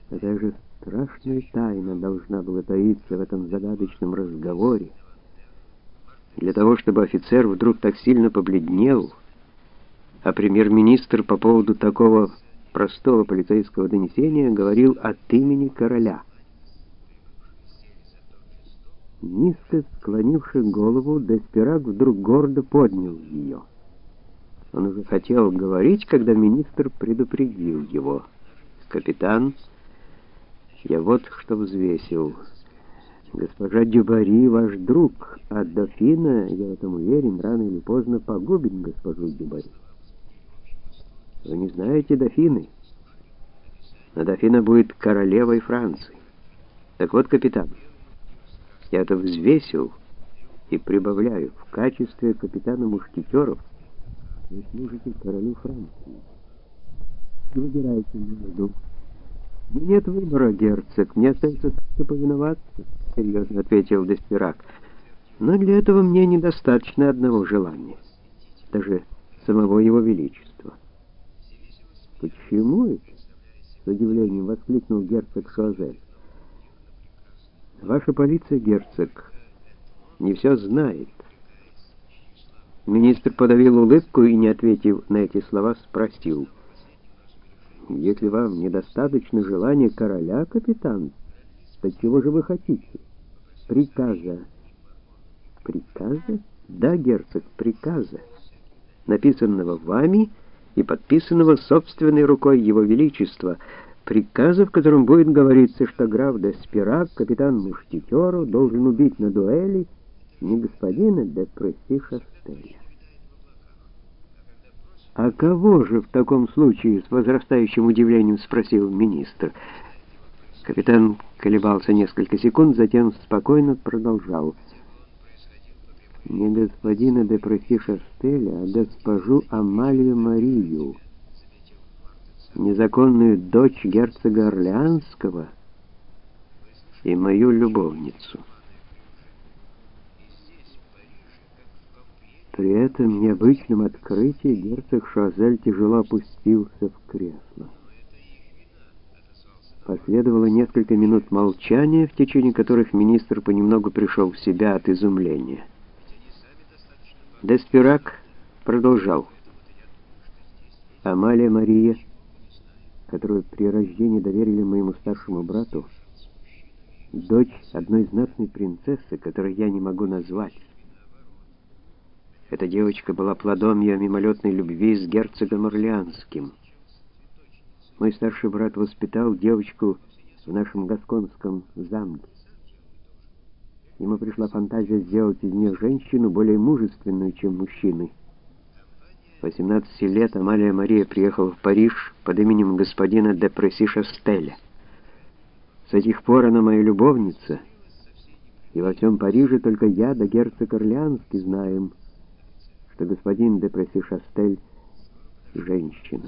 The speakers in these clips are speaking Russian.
Какая же страшная тайна должна была таиться в этом загадочном разговоре. Для того, чтобы офицер вдруг так сильно побледнел, а премьер-министр по поводу такого простого полицейского донесения говорил от имени короля. Низко склонивший голову, Деспирак вдруг гордо поднял ее. Он уже хотел говорить, когда министр предупредил его. «Капитан, я вот что взвесил. Госпожа Дюбари ваш друг, а дофина, я в этом уверен, рано или поздно погубит госпожу Дюбари. Вы не знаете дофины, но дофина будет королевой Франции. Так вот, капитан, я это взвесил и прибавляю, в качестве капитана мушкетеров вы служите королю Франции. Выбирайте между. Нет выбора, герцог, мне остается только повиноваться, серьезно ответил Деспирак. Но для этого мне недостаточно одного желания, даже самого его величества. Почему это? С удивлением воскликнул герцог Шуазель. Ваша полиция, герцог, не все знает. Министр подавил улыбку и, не ответив на эти слова, спросил: «Если вам недостаточно желания короля, капитан, то чего же вы хотите? Приказа». «Приказа? Да, герцог, приказа, написанного вами и подписанного собственной рукой его величества, приказа, в котором будет говориться, что граф Деспирак, капитан мушкетеров, должен убить на дуэли не господина де Пресси-Шастеля». «А кого же в таком случае?» — с возрастающим удивлением спросил министр. Капитан колебался несколько секунд, затем спокойно продолжал. «Не господина де Пресси-Шастеля, а госпожу Амалию Марию, незаконную дочь герцога Орлеанского и мою любовницу». При этом необычном открытии герцог Шуазель тяжело опустился в кресло. Последовало несколько минут молчания, в течение которых министр понемногу пришел в себя от изумления. Деспирак продолжал. «Амалия Мария, которую при рождении доверили моему старшему брату, дочь одной знатной принцессы, которую я не могу назвать. Эта девочка была плодом ее мимолетной любви с герцогом Орлеанским. Мой старший брат воспитал девочку в нашем гасконском замке. Ему пришла фантазия сделать из нее женщину более мужественную, чем мужчины. С 18 лет Амалия Мария приехала в Париж под именем господина де Пресси-Шастеля. С этих пор она моя любовница, и во всем Париже только я да герцог Орлеанский знаем, что господин де Пресси-Шастель — женщина.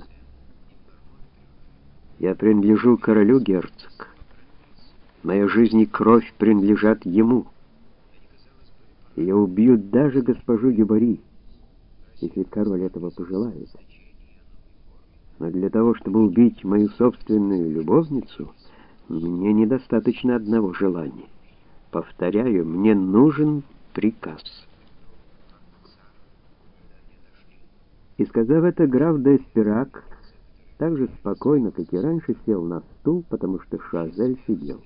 Я принадлежу королю, герцог. Моя жизнь и кровь принадлежат ему. И я убью даже госпожу Дюбари, если король этого пожелает. Но для того, чтобы убить мою собственную любовницу, мне недостаточно одного желания. Повторяю, мне нужен приказ». И сказав это, граф Деспирак так же спокойно, как и раньше, сел на стул, потому что Шуазель сидел.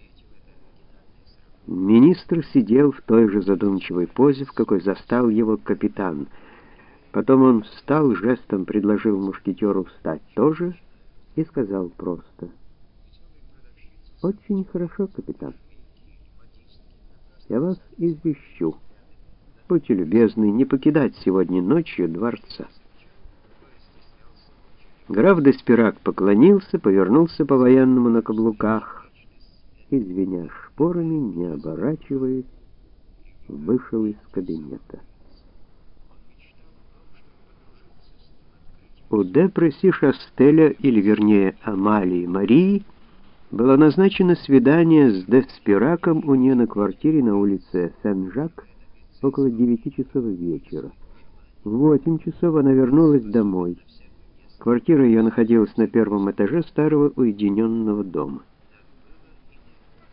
Министр сидел в той же задумчивой позе, в какой застал его капитан. Потом он встал, жестом предложил мушкетеру встать тоже и сказал просто: «Очень хорошо, капитан. Я вас извещу. Будьте любезны не покидать сегодня ночью дворца». Граф Деспирак поклонился, повернулся по-военному на каблуках и, звеня шпорами, не оборачиваясь, вышел из кабинета. У де Пресси-Шастеля, или вернее Амалии Марии, было назначено свидание с Деспираком у нее на квартире на улице Сен-Жак около 9 часов вечера. В 8 часов она вернулась домой. Квартира ее находилась на первом этаже старого уединенного дома.